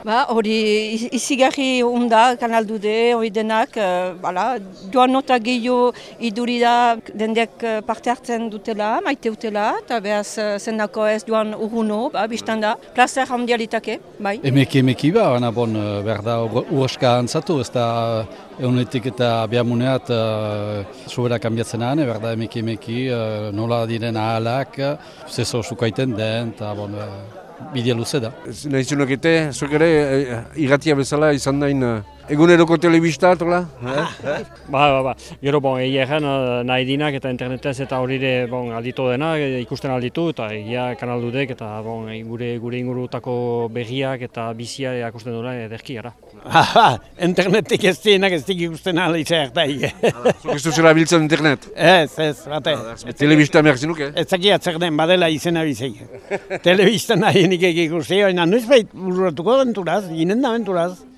Hori izigarri onda, Kanal Dude, hori denak, joan nota gehiago iduri da dendek parte hartzen dutela, maite dutela, eta behaz zendako ez joan urruno, biztan da, plazer handialitake, bai. Emeki baina behar da urroska antzatu, ez da egunetik eta bihamuneat sobera kanbiatzen ahane, behar da emeki nola diren ahalak, zezo sukaiten den, eta bidea luze da. Nahizunokete, zuek ere, irratia bezala izan dain eguneroko telebista, tola? Gero, egia nahi dinak eta internetez eta horire alditu dena, ikusten alditu, eta egia Kanal Dudek eta gure ingurutako berriak eta bizia ikusten duela ederki gara. Internetik ez dienak ez dik ikusten ala izan hartai. Zuk ez duzela biltzen internet? Ez, bate. Telebista behar zinuke? Ez zakia zer den, badela izena bizek. Telebista nahi nik ikusten, baina noiz bait bururatuko aventuraz, ginen da aventuraz.